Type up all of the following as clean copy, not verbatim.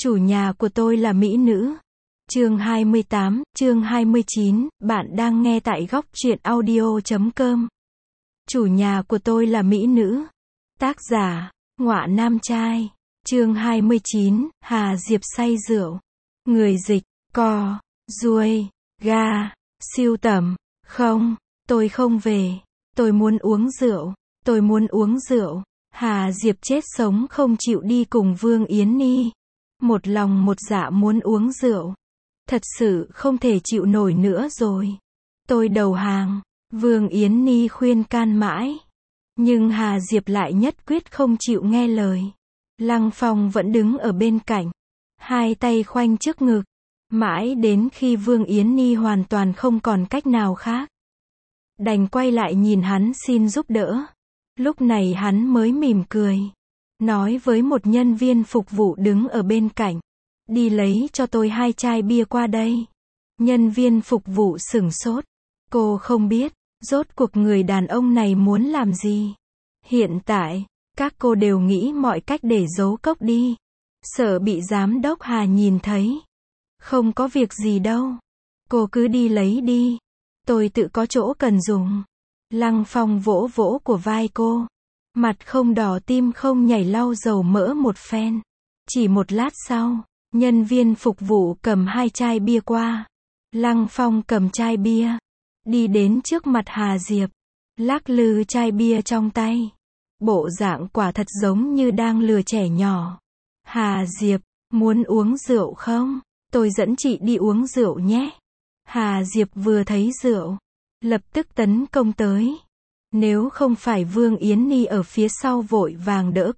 Chủ nhà của tôi là mỹ nữ. Chương 28, chương 29, bạn đang nghe tại góc truyện audio.com. Chủ nhà của tôi là mỹ nữ. Tác giả, Ngọa Nam Trai. Chương 29, Hà Diệp say rượu. Người dịch, cò, ruồi, ga, siêu tầm. Không, tôi không về. Tôi muốn uống rượu. Tôi muốn uống rượu. Hà Diệp chết sống không chịu đi cùng Vương Yến Ni. Một lòng một dạ muốn uống rượu. Thật sự không thể chịu nổi nữa rồi. Tôi đầu hàng. Vương Yến Ni khuyên can mãi. Nhưng Hà Diệp lại nhất quyết không chịu nghe lời. Lăng Phong vẫn đứng ở bên cạnh. Hai tay khoanh trước ngực. Mãi đến khi Vương Yến Ni hoàn toàn không còn cách nào khác. Đành quay lại nhìn hắn xin giúp đỡ. Lúc này hắn mới mỉm cười. Nói với một nhân viên phục vụ đứng ở bên cạnh. Đi lấy cho tôi 2 chai bia qua đây. Nhân viên phục vụ sửng sốt. Cô không biết, rốt cuộc người đàn ông này muốn làm gì. Hiện tại, các cô đều nghĩ mọi cách để giấu cốc đi. Sợ bị giám đốc Hà nhìn thấy. Không có việc gì đâu. Cô cứ đi lấy đi. Tôi tự có chỗ cần dùng. Lăng Phong vỗ vỗ của vai cô. Mặt không đỏ tim không nhảy lau dầu mỡ một phen. Chỉ một lát sau, nhân viên phục vụ cầm 2 chai bia qua. Lăng Phong cầm chai bia. Đi đến trước mặt Hà Diệp. Lắc lư chai bia trong tay. Bộ dạng quả thật giống như đang lừa trẻ nhỏ. Hà Diệp, muốn uống rượu không? Tôi dẫn chị đi uống rượu nhé. Hà Diệp vừa thấy rượu, lập tức tấn công tới. Nếu không phải Vương Yến Ni ở phía sau vội vàng đỡ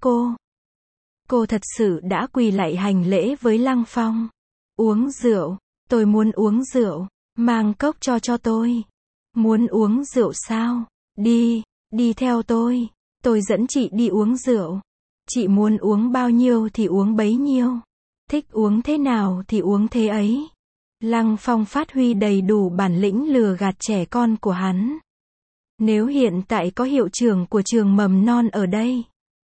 cô thật sự đã quỳ lạy hành lễ với Lăng Phong. Uống rượu, tôi muốn uống rượu, mang cốc cho tôi. Muốn uống rượu sao? Đi theo tôi dẫn chị đi uống rượu. Chị muốn uống bao nhiêu thì uống bấy nhiêu. Thích uống thế nào thì uống thế ấy. Lăng Phong phát huy đầy đủ bản lĩnh lừa gạt trẻ con của hắn. Nếu hiện tại có hiệu trưởng của trường mầm non ở đây,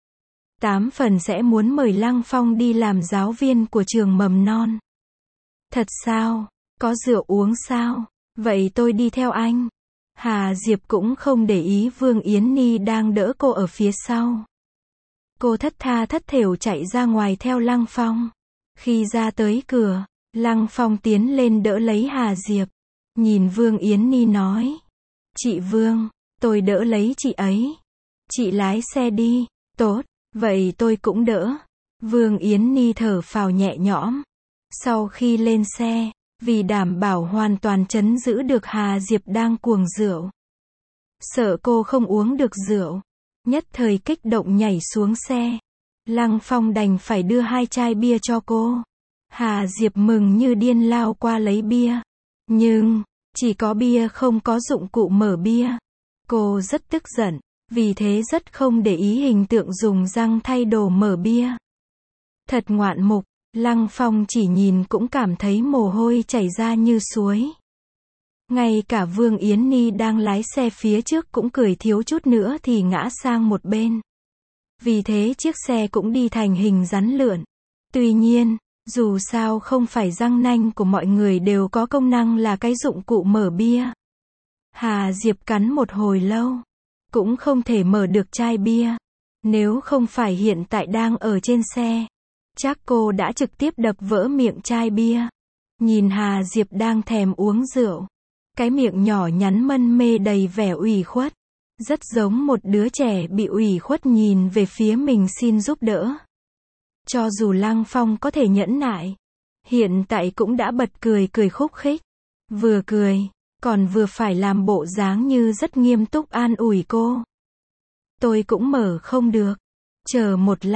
8 phần sẽ muốn mời Lăng Phong đi làm giáo viên của trường mầm non. Thật sao? Có rượu uống sao? Vậy tôi đi theo anh. Hà Diệp cũng không để ý Vương Yến Ni đang đỡ cô ở phía sau. Cô thất tha thất thểu chạy ra ngoài theo Lăng Phong. Khi ra tới cửa, Lăng Phong tiến lên đỡ lấy Hà Diệp. Nhìn Vương Yến Ni nói. Chị Vương, tôi đỡ lấy chị ấy. Chị lái xe đi. Tốt, vậy tôi cũng đỡ. Vương Yến Ni thở phào nhẹ nhõm. Sau khi lên xe, vì đảm bảo hoàn toàn trấn giữ được Hà Diệp đang cuồng rượu. Sợ cô không uống được rượu. Nhất thời kích động nhảy xuống xe. Lăng Phong đành phải đưa 2 chai bia cho cô. Hà Diệp mừng như điên lao qua lấy bia. Nhưng, chỉ có bia không có dụng cụ mở bia. Cô rất tức giận, vì thế rất không để ý hình tượng dùng răng thay đồ mở bia. Thật ngoạn mục, Lăng Phong chỉ nhìn cũng cảm thấy mồ hôi chảy ra như suối. Ngay cả Vương Yến Ni đang lái xe phía trước cũng cười thiếu chút nữa thì ngã sang một bên. Vì thế chiếc xe cũng đi thành hình rắn lượn. Tuy nhiên, dù sao không phải răng nanh của mọi người đều có công năng là cái dụng cụ mở bia. Hà Diệp cắn một hồi lâu, cũng không thể mở được chai bia. Nếu không phải hiện tại đang ở trên xe, chắc cô đã trực tiếp đập vỡ miệng chai bia. Nhìn Hà Diệp đang thèm uống rượu. Cái miệng nhỏ nhắn mân mê đầy vẻ ủy khuất. Rất giống một đứa trẻ bị ủy khuất nhìn về phía mình xin giúp đỡ. Cho dù Lăng Phong có thể nhẫn nại, hiện tại cũng đã bật cười khúc khích. Vừa cười, còn vừa phải làm bộ dáng như rất nghiêm túc an ủi cô. Tôi cũng mở không được. Chờ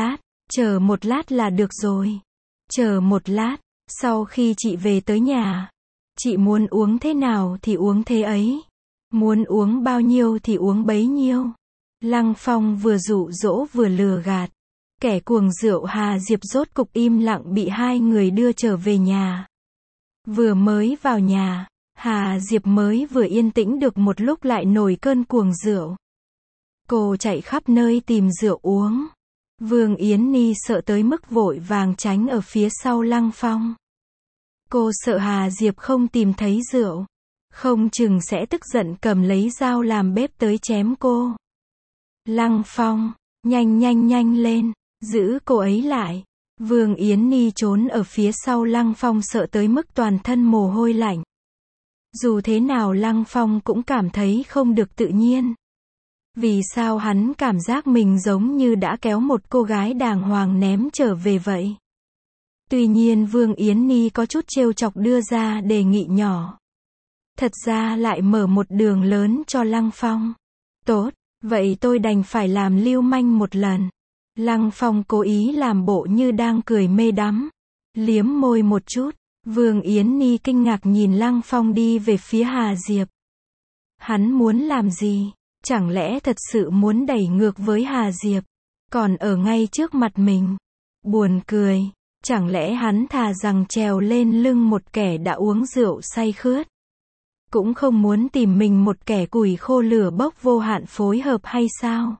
một lát là được rồi. Chờ một lát, sau khi chị về tới nhà, chị muốn uống thế nào thì uống thế ấy. Muốn uống bao nhiêu thì uống bấy nhiêu. Lăng Phong vừa dụ dỗ vừa lừa gạt. Kẻ cuồng rượu Hà Diệp rốt cục im lặng bị hai người đưa trở về nhà. Vừa mới vào nhà, Hà Diệp mới vừa yên tĩnh được một lúc lại nổi cơn cuồng rượu. Cô chạy khắp nơi tìm rượu uống. Vương Yến Nhi sợ tới mức vội vàng tránh ở phía sau Lăng Phong. Cô sợ Hà Diệp không tìm thấy rượu, không chừng sẽ tức giận cầm lấy dao làm bếp tới chém cô. Lăng Phong, nhanh lên, giữ cô ấy lại. Vương Yến Nhi trốn ở phía sau Lăng Phong sợ tới mức toàn thân mồ hôi lạnh. Dù thế nào Lăng Phong cũng cảm thấy không được tự nhiên. Vì sao hắn cảm giác mình giống như đã kéo một cô gái đàng hoàng ném trở về vậy? Tuy nhiên Vương Yến Nhi có chút trêu chọc đưa ra đề nghị nhỏ. Thật ra lại mở một đường lớn cho Lăng Phong. Tốt, vậy tôi đành phải làm lưu manh một lần. Lăng Phong cố ý làm bộ như đang cười mê đắm. Liếm môi một chút, Vương Yến Nhi kinh ngạc nhìn Lăng Phong đi về phía Hà Diệp. Hắn muốn làm gì? Chẳng lẽ thật sự muốn đẩy ngược với Hà Diệp? Còn ở ngay trước mặt mình. Buồn cười. Chẳng lẽ hắn thà rằng trèo lên lưng một kẻ đã uống rượu say khướt, cũng không muốn tìm mình một kẻ củi khô lửa bốc vô hạn phối hợp hay sao?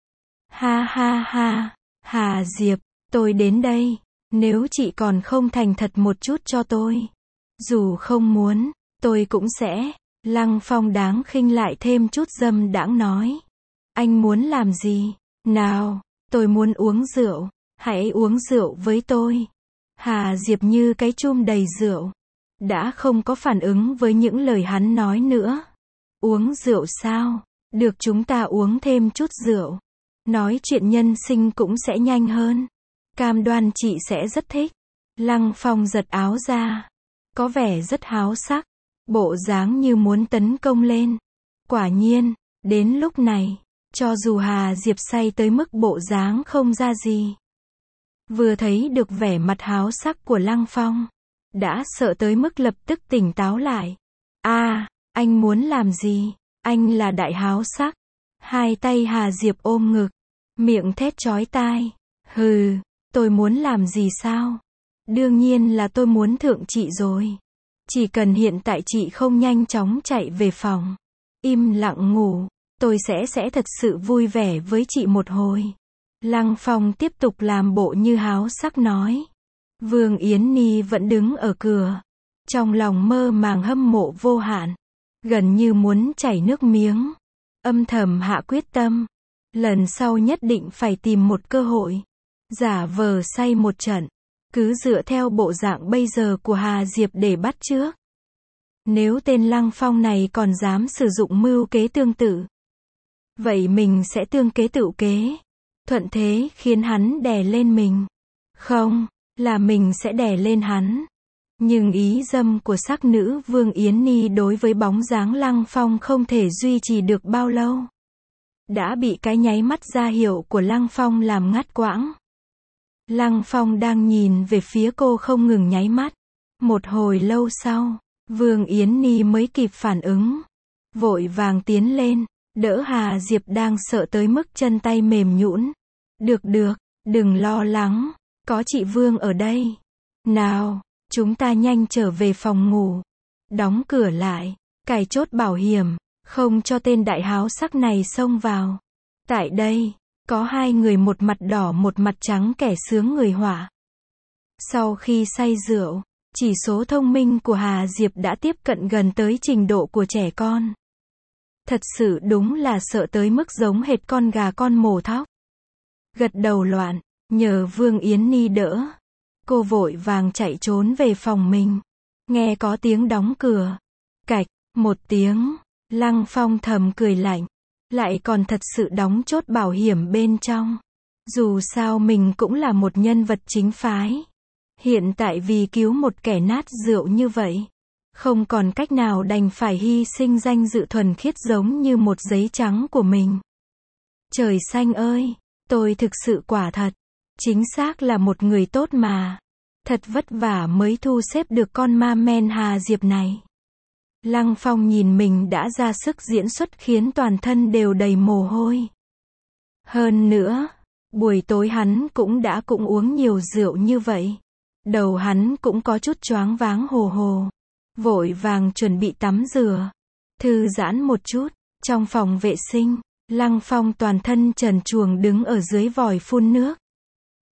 Ha ha ha, Hà Diệp, tôi đến đây, nếu chị còn không thành thật một chút cho tôi. Dù không muốn, tôi cũng sẽ. Lăng Phong đáng khinh lại thêm chút dâm đãng nói. Anh muốn làm gì? Nào, tôi muốn uống rượu, hãy uống rượu với tôi. Hà Diệp như cái chum đầy rượu, đã không có phản ứng với những lời hắn nói nữa. Uống rượu sao? Được, chúng ta uống thêm chút rượu. Nói chuyện nhân sinh cũng sẽ nhanh hơn. Cam đoan chị sẽ rất thích. Lăng Phong giật áo ra, có vẻ rất háo sắc, bộ dáng như muốn tấn công lên. Quả nhiên, đến lúc này, cho dù Hà Diệp say tới mức bộ dáng không ra gì, vừa thấy được vẻ mặt háo sắc của Lăng Phong, đã sợ tới mức lập tức tỉnh táo lại. Anh muốn làm gì? Anh là đại háo sắc. Hai tay Hà Diệp ôm ngực, miệng thét chói tai. Hừ, tôi muốn làm gì sao? Đương nhiên là tôi muốn thượng chị rồi. Chỉ cần hiện tại chị không nhanh chóng chạy về phòng, im lặng ngủ, tôi sẽ thật sự vui vẻ với chị một hồi. Lăng Phong tiếp tục làm bộ như háo sắc nói. Vương Yến Nhi vẫn đứng ở cửa, trong lòng mơ màng hâm mộ vô hạn, gần như muốn chảy nước miếng, âm thầm hạ quyết tâm, lần sau nhất định phải tìm một cơ hội, giả vờ say một trận, cứ dựa theo bộ dạng bây giờ của Hà Diệp để bắt chước. Nếu tên Lăng Phong này còn dám sử dụng mưu kế tương tự, vậy mình sẽ tương kế tựu kế, thuận thế khiến hắn đè lên mình. Không, là mình sẽ đè lên hắn. Nhưng ý dâm của sắc nữ Vương Yến Nhi đối với bóng dáng Lăng Phong không thể duy trì được bao lâu. Đã bị cái nháy mắt ra hiệu của Lăng Phong làm ngắt quãng. Lăng Phong đang nhìn về phía cô không ngừng nháy mắt. Một hồi lâu sau, Vương Yến Nhi mới kịp phản ứng, vội vàng tiến lên, đỡ Hà Diệp đang sợ tới mức chân tay mềm nhũn. Được, đừng lo lắng, có chị Vương ở đây. Nào, chúng ta nhanh trở về phòng ngủ, đóng cửa lại, cài chốt bảo hiểm, không cho tên đại háo sắc này xông vào. Tại đây, có hai người một mặt đỏ một mặt trắng kẻ sướng người họa. Sau khi say rượu, chỉ số thông minh của Hà Diệp đã tiếp cận gần tới trình độ của trẻ con. Thật sự đúng là sợ tới mức giống hệt con gà con mổ thóc. Gật đầu loạn, nhờ Vương Yến Nhi đỡ. Cô vội vàng chạy trốn về phòng mình. Nghe có tiếng đóng cửa. Cạch, một tiếng. Lăng Phong thầm cười lạnh. Lại còn thật sự đóng chốt bảo hiểm bên trong. Dù sao mình cũng là một nhân vật chính phái. Hiện tại vì cứu một kẻ nát rượu như vậy, không còn cách nào đành phải hy sinh danh dự thuần khiết giống như một giấy trắng của mình. Trời xanh ơi, tôi thực sự quả thật, chính xác là một người tốt mà. Thật vất vả mới thu xếp được con ma men Hà Diệp này. Lăng Phong nhìn mình đã ra sức diễn xuất khiến toàn thân đều đầy mồ hôi. Hơn nữa, buổi tối hắn cũng uống nhiều rượu như vậy. Đầu hắn cũng có chút choáng váng hồ hồ. Vội vàng chuẩn bị tắm rửa, thư giãn một chút. Trong phòng vệ sinh, Lăng Phong toàn thân trần truồng đứng ở dưới vòi phun nước.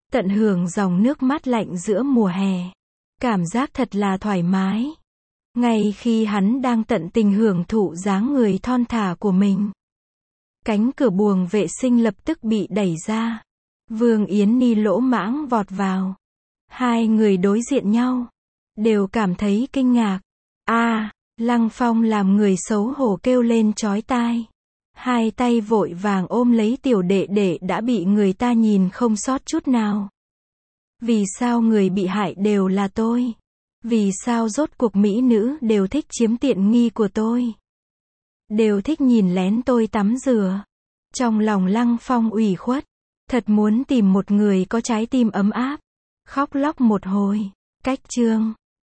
tận hưởng dòng nước mát lạnh giữa mùa hè. Cảm giác thật là thoải mái. Ngay khi hắn đang tận tình hưởng thụ dáng người thon thả của mình, cánh cửa buồng vệ sinh lập tức bị đẩy ra. Vương Yến Ni lỗ mãng vọt vào. Hai người đối diện nhau, đều cảm thấy kinh ngạc. Lăng Phong làm người xấu hổ kêu lên chói tai. Hai tay vội vàng ôm lấy tiểu đệ đệ đã bị người ta nhìn không sót chút nào. Vì sao người bị hại đều là tôi? Vì sao rốt cuộc mỹ nữ đều thích chiếm tiện nghi của tôi? Đều thích nhìn lén tôi tắm rửa. Trong lòng Lăng Phong ủy khuất. Thật muốn tìm một người có trái tim ấm áp. Khóc lóc một hồi. Cách chương